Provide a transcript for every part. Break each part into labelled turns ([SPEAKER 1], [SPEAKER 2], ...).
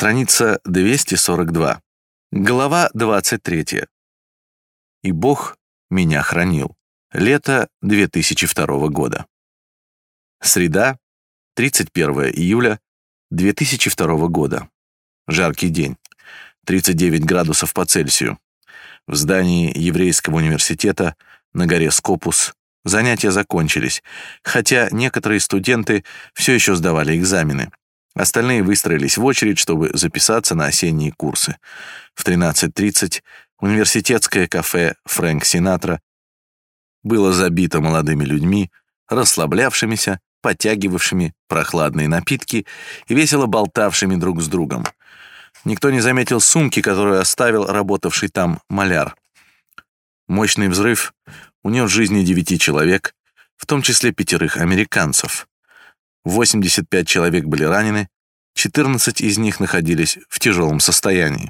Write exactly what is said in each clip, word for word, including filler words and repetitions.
[SPEAKER 1] Страница двести сорок два. Глава двадцать третья. «И Бог меня хранил». Лето две тысячи второго года. Среда, тридцать первое июля две тысячи второго года. Жаркий день. тридцать девять градусов по Цельсию. В здании Еврейского университета на горе Скопус занятия закончились, хотя некоторые студенты все еще сдавали экзамены. Остальные выстроились в очередь, чтобы записаться на осенние курсы. В тринадцать тридцать университетское кафе «Фрэнк Синатра» было забито молодыми людьми, расслаблявшимися, подтягивавшими прохладные напитки и весело болтавшими друг с другом. Никто не заметил сумки, которую оставил работавший там маляр. Мощный взрыв унес жизни девяти человек, в том числе пятерых американцев. восемьдесят пять человек были ранены, четырнадцать из них находились в тяжелом состоянии.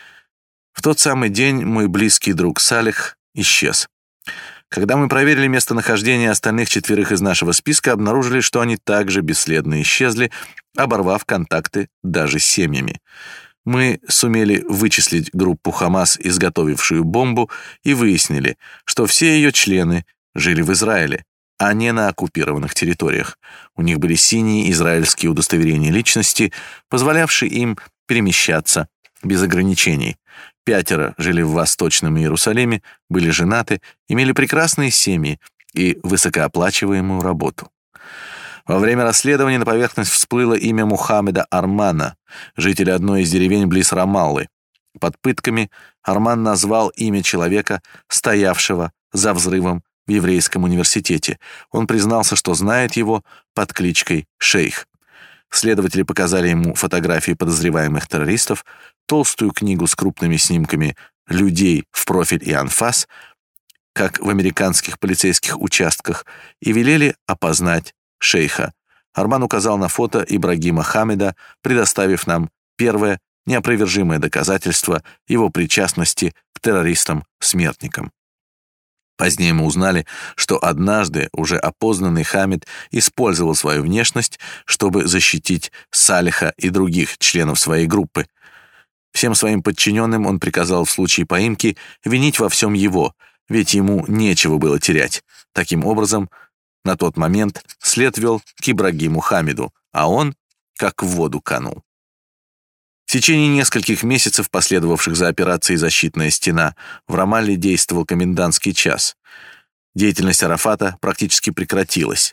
[SPEAKER 1] В тот самый день мой близкий друг Салих исчез. Когда мы проверили местонахождение остальных четверых из нашего списка, обнаружили, что они также бесследно исчезли, оборвав контакты даже с семьями. Мы сумели вычислить группу Хамас, изготовившую бомбу, и выяснили, что все ее члены жили в Израиле, а не на оккупированных территориях. У них были синие израильские удостоверения личности, позволявшие им перемещаться без ограничений. Пятеро жили в Восточном Иерусалиме, были женаты, имели прекрасные семьи и высокооплачиваемую работу. Во время расследования на поверхность всплыло имя Мухаммеда Армана, жителя одной из деревень близ Рамаллы. Под пытками Арман назвал имя человека, стоявшего за взрывом в еврейском университете. Он признался, что знает его под кличкой Шейх. Следователи показали ему фотографии подозреваемых террористов, толстую книгу с крупными снимками людей в профиль и анфас, как в американских полицейских участках, и велели опознать Шейха. Арман указал на фото Ибрагима Хамида, предоставив нам первое неопровержимое доказательство его причастности к террористам-смертникам. Позднее мы узнали, что однажды уже опознанный Хамид использовал свою внешность, чтобы защитить Салиха и других членов своей группы. Всем своим подчиненным он приказал в случае поимки винить во всем его, ведь ему нечего было терять. Таким образом, на тот момент след вел к Ибрагиму Хамиду, а он как в воду канул. В течение нескольких месяцев, последовавших за операцией «Защитная стена», в Рамалле действовал комендантский час. Деятельность Арафата практически прекратилась.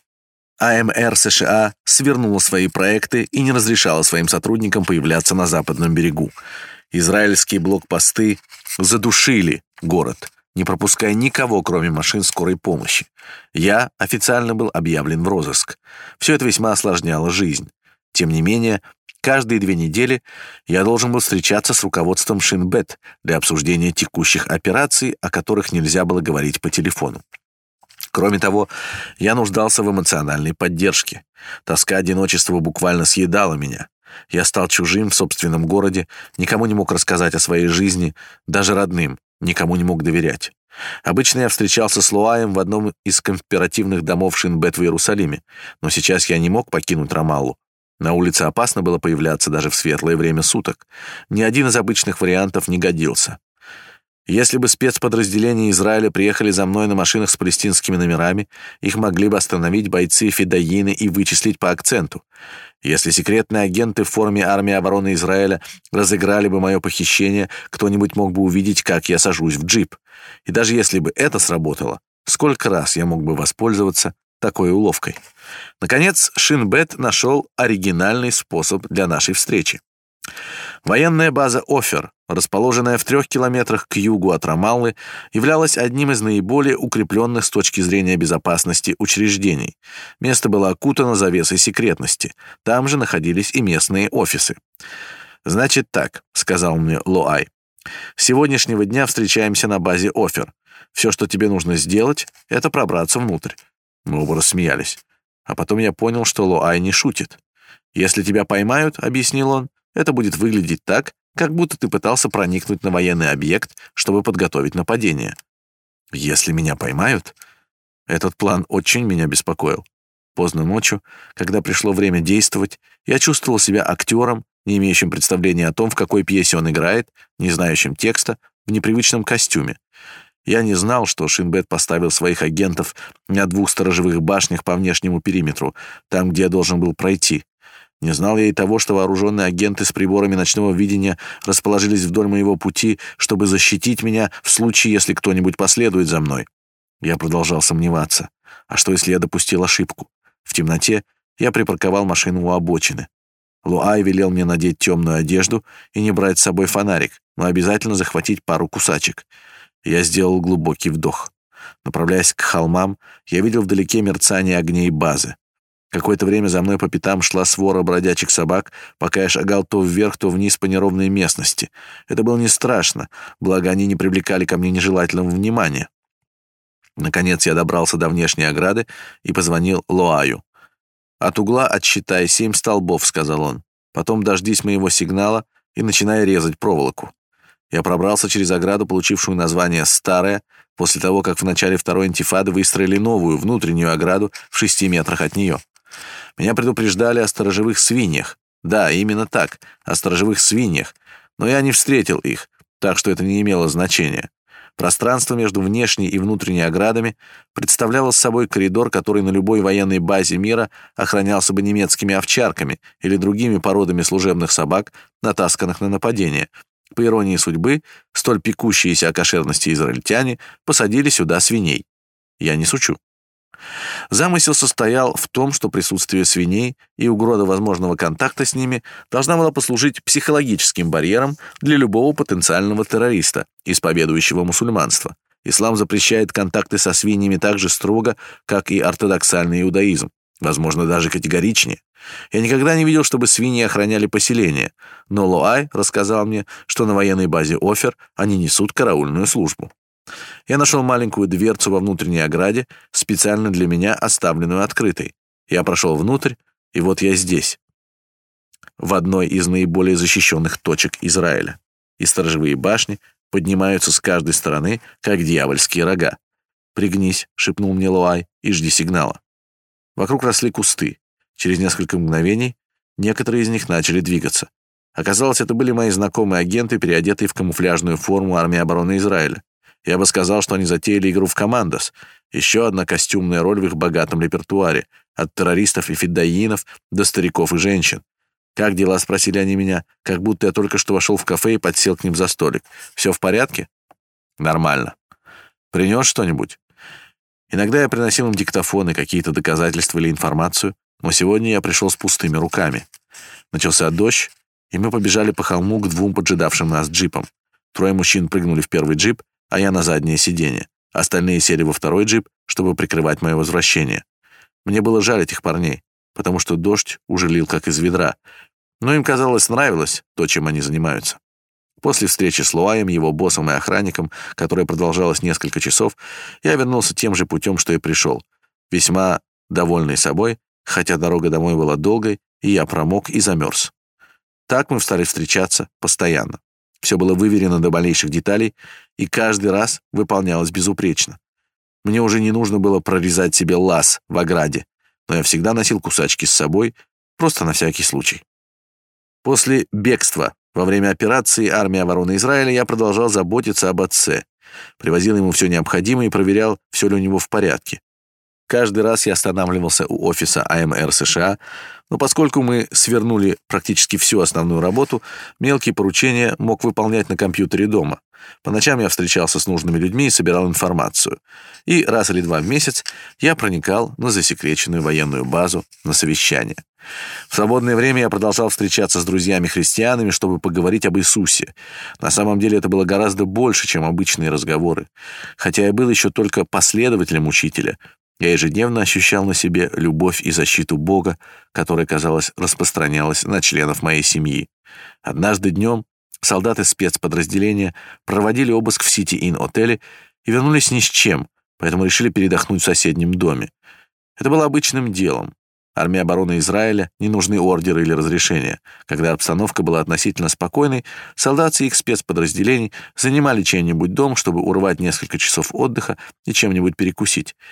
[SPEAKER 1] АМР США свернула свои проекты и не разрешала своим сотрудникам появляться на западном берегу. Израильские блокпосты задушили город, не пропуская никого, кроме машин скорой помощи. Я официально был объявлен в розыск. Все это весьма осложняло жизнь. Тем не менее, каждые две недели я должен был встречаться с руководством Шин Бет для обсуждения текущих операций, о которых нельзя было говорить по телефону. Кроме того, я нуждался в эмоциональной поддержке. Тоска одиночества буквально съедала меня. Я стал чужим в собственном городе, никому не мог рассказать о своей жизни, даже родным, никому не мог доверять. Обычно я встречался с Луаем в одном из конспиративных домов Шин Бет в Иерусалиме, но сейчас я не мог покинуть Рамаллу. На улице опасно было появляться даже в светлое время суток. Ни один из обычных вариантов не годился. Если бы спецподразделения Израиля приехали за мной на машинах с палестинскими номерами, их могли бы остановить бойцы федайины и вычислить по акценту. Если секретные агенты в форме армии обороны Израиля разыграли бы мое похищение, кто-нибудь мог бы увидеть, как я сажусь в джип. И даже если бы это сработало, сколько раз я мог бы воспользоваться такой уловкой. Наконец, Шин Бет нашел оригинальный способ для нашей встречи. Военная база Офер, расположенная в трех километрах к югу от Рамаллы, являлась одним из наиболее укрепленных с точки зрения безопасности учреждений. Место было окутано завесой секретности. Там же находились и местные офисы. «Значит так», — сказал мне Лоай, — «с сегодняшнего дня встречаемся на базе Офер. Все, что тебе нужно сделать, — это пробраться внутрь». Мы оба рассмеялись. А потом я понял, что Лоай не шутит. «Если тебя поймают, — объяснил он, — это будет выглядеть так, как будто ты пытался проникнуть на военный объект, чтобы подготовить нападение». «Если меня поймают?» Этот план очень меня беспокоил. Поздно ночью, когда пришло время действовать, я чувствовал себя актером, не имеющим представления о том, в какой пьесе он играет, не знающим текста, в непривычном костюме. Я не знал, что Шинбет поставил своих агентов на двух сторожевых башнях по внешнему периметру, там, где я должен был пройти. Не знал я и того, что вооруженные агенты с приборами ночного видения расположились вдоль моего пути, чтобы защитить меня в случае, если кто-нибудь последует за мной. Я продолжал сомневаться. А что, если я допустил ошибку? В темноте я припарковал машину у обочины. Луай велел мне надеть темную одежду и не брать с собой фонарик, но обязательно захватить пару кусачек. Я сделал глубокий вдох. Направляясь к холмам, я видел вдалеке мерцание огней базы. Какое-то время за мной по пятам шла свора бродячих собак, пока я шагал то вверх, то вниз по неровной местности. Это было не страшно, благо они не привлекали ко мне нежелательного внимания. Наконец я добрался до внешней ограды и позвонил Луаю. «От угла отсчитай семь столбов», — сказал он. «Потом дождись моего сигнала и начинай резать проволоку». Я пробрался через ограду, получившую название «Старая», после того, как в начале второй интифады выстроили новую внутреннюю ограду в шести метрах от нее. Меня предупреждали о сторожевых свиньях. Да, именно так, о сторожевых свиньях. Но я не встретил их, так что это не имело значения. Пространство между внешней и внутренней оградами представляло собой коридор, который на любой военной базе мира охранялся бы немецкими овчарками или другими породами служебных собак, натасканных на нападение. По иронии судьбы, столь пекущиеся о кошерности израильтяне посадили сюда свиней. Я не шучу. Замысел состоял в том, что присутствие свиней и угроза возможного контакта с ними должна была послужить психологическим барьером для любого потенциального террориста, исповедующего мусульманство. Ислам запрещает контакты со свиньями так же строго, как и ортодоксальный иудаизм, возможно, даже категоричнее. Я никогда не видел, чтобы свиньи охраняли поселение, но Луай рассказал мне, что на военной базе Офер они несут караульную службу. Я нашел маленькую дверцу во внутренней ограде, специально для меня оставленную открытой. Я прошел внутрь, и вот я здесь, в одной из наиболее защищенных точек Израиля. И сторожевые башни поднимаются с каждой стороны, как дьявольские рога. «Пригнись», — шепнул мне Луай, — «и жди сигнала». Вокруг росли кусты. Через несколько мгновений некоторые из них начали двигаться. Оказалось, это были мои знакомые агенты, переодетые в камуфляжную форму армии обороны Израиля. Я бы сказал, что они затеяли игру в командос. Еще одна костюмная роль в их богатом репертуаре. От террористов и фиддаинов до стариков и женщин. «Как дела?» — спросили они меня, как будто я только что вошел в кафе и подсел к ним за столик. «Все в порядке?» «Нормально. Принес что-нибудь?» Иногда я приносил им диктофоны, какие-то доказательства или информацию, но сегодня я пришел с пустыми руками. Начался дождь, и мы побежали по холму к двум поджидавшим нас джипам. Трое мужчин прыгнули в первый джип, а я на заднее сиденье. Остальные сели во второй джип, чтобы прикрывать мое возвращение. Мне было жаль этих парней, потому что дождь уже лил как из ведра. Но им, казалось, нравилось то, чем они занимаются. После встречи с Луаем, его боссом и охранником, которая продолжалась несколько часов, я вернулся тем же путем, что и пришел. Весьма довольный собой, хотя дорога домой была долгой, и я промок и замерз. Так мы стали встречаться постоянно. Все было выверено до малейших деталей, и каждый раз выполнялось безупречно. Мне уже не нужно было прорезать себе лаз в ограде, но я всегда носил кусачки с собой, просто на всякий случай. После бегства во время операции армии обороны Израиля я продолжал заботиться об отце, привозил ему все необходимое и проверял, все ли у него в порядке. Каждый раз я останавливался у офиса А М Р США, но поскольку мы свернули практически всю основную работу, мелкие поручения мог выполнять на компьютере дома. По ночам я встречался с нужными людьми и собирал информацию. И раз или два в месяц я проникал на засекреченную военную базу на совещание. В свободное время я продолжал встречаться с друзьями-христианами, чтобы поговорить об Иисусе. На самом деле это было гораздо больше, чем обычные разговоры. Хотя я был еще только последователем учителя, я ежедневно ощущал на себе любовь и защиту Бога, которая, казалось, распространялась на членов моей семьи. Однажды днем солдаты спецподразделения проводили обыск в Сити-Инн-отеле и вернулись ни с чем, поэтому решили передохнуть в соседнем доме. Это было обычным делом. Армии обороны Израиля не нужны ордеры или разрешения. Когда обстановка была относительно спокойной, солдаты их спецподразделений занимали чей-нибудь дом, чтобы урвать несколько часов отдыха и чем-нибудь перекусить.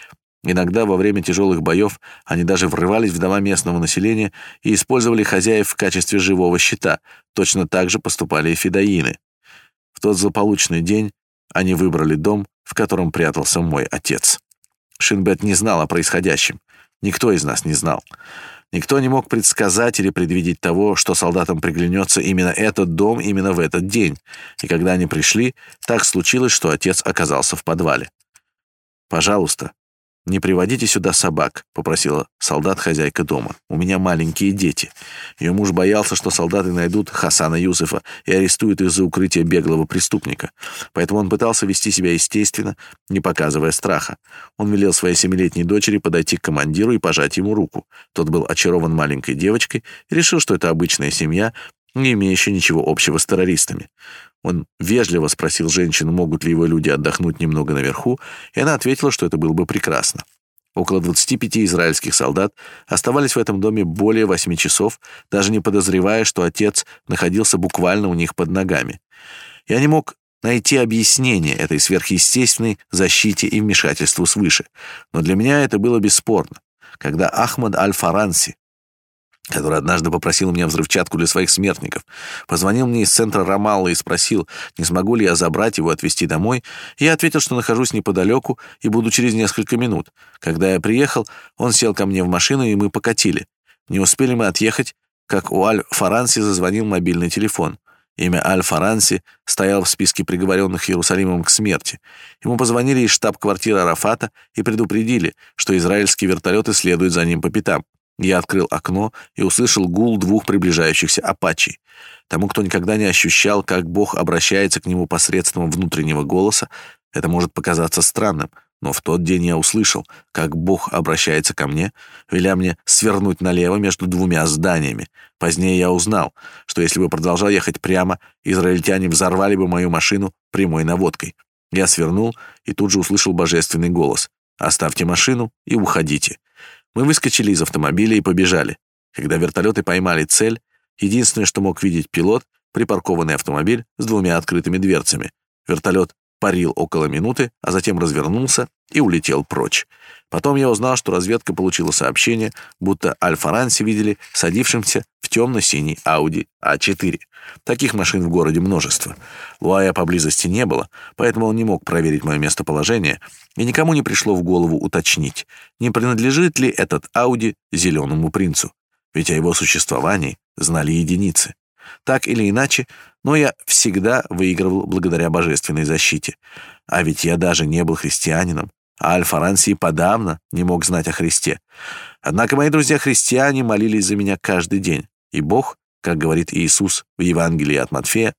[SPEAKER 1] Иногда во время тяжелых боев они даже врывались в дома местного населения и использовали хозяев в качестве живого щита. Точно так же поступали и федоины. В тот злополучный день они выбрали дом, в котором прятался мой отец. Шинбет не знал о происходящем. Никто из нас не знал. Никто не мог предсказать или предвидеть того, что солдатам приглянется именно этот дом именно в этот день. И когда они пришли, так случилось, что отец оказался в подвале. «Пожалуйста, не приводите сюда собак», — попросила солдат хозяйка дома. «У меня маленькие дети». Ее муж боялся, что солдаты найдут Хасана Юсефа и арестуют их за укрытие беглого преступника. Поэтому он пытался вести себя естественно, не показывая страха. Он велел своей семилетней дочери подойти к командиру и пожать ему руку. Тот был очарован маленькой девочкой и решил, что это обычная семья, не имеющая ничего общего с террористами. Он вежливо спросил женщину, могут ли его люди отдохнуть немного наверху, и она ответила, что это было бы прекрасно. Около двадцати пяти израильских солдат оставались в этом доме более восьми часов, даже не подозревая, что отец находился буквально у них под ногами. Я не мог найти объяснение этой сверхъестественной защите и вмешательству свыше, но для меня это было бесспорно. Когда Ахмад Аль-Фаранси, который однажды попросил меня взрывчатку для своих смертников, позвонил мне из центра Рамаллы и спросил, не смогу ли я забрать его и отвезти домой, я ответил, что нахожусь неподалеку и буду через несколько минут. Когда я приехал, он сел ко мне в машину, и мы покатили. Не успели мы отъехать, как у Аль-Фаранси зазвонил мобильный телефон. Имя Аль-Фаранси стояло в списке приговоренных Иерусалимом к смерти. Ему позвонили из штаб-квартиры Арафата и предупредили, что израильские вертолеты следуют за ним по пятам. Я открыл окно и услышал гул двух приближающихся апачей. Тому, кто никогда не ощущал, как Бог обращается к нему посредством внутреннего голоса, это может показаться странным, но в тот день я услышал, как Бог обращается ко мне, веля мне свернуть налево между двумя зданиями. Позднее я узнал, что если бы продолжал ехать прямо, израильтяне взорвали бы мою машину прямой наводкой. Я свернул и тут же услышал божественный голос: «Оставьте машину и уходите». Мы выскочили из автомобиля и побежали. Когда вертолеты поймали цель, единственное, что мог видеть пилот, припаркованный автомобиль с двумя открытыми дверцами. Вертолет парил около минуты, а затем развернулся и улетел прочь. Потом я узнал, что разведка получила сообщение, будто Аль-Фаранси видели садившимся в темно-синий Audi а четыре. Таких машин в городе множество. Луая поблизости не было, поэтому он не мог проверить мое местоположение, и никому не пришло в голову уточнить, не принадлежит ли этот Audi Зеленому принцу, ведь о его существовании знали единицы. Так или иначе, но я всегда выигрывал благодаря божественной защите. А ведь я даже не был христианином, а Аль-Фаранси подавно не мог знать о Христе. Однако мои друзья-христиане молились за меня каждый день, и Бог, как говорит Иисус в Евангелии от Матфея,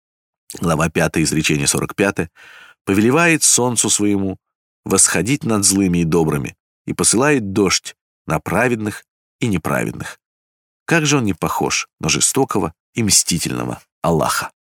[SPEAKER 1] глава пятая, изречение сорок пятое, повелевает солнцу своему восходить над злыми и добрыми и посылает дождь на праведных и неправедных. Как же он не похож на жестокого и мстительного Аллаха!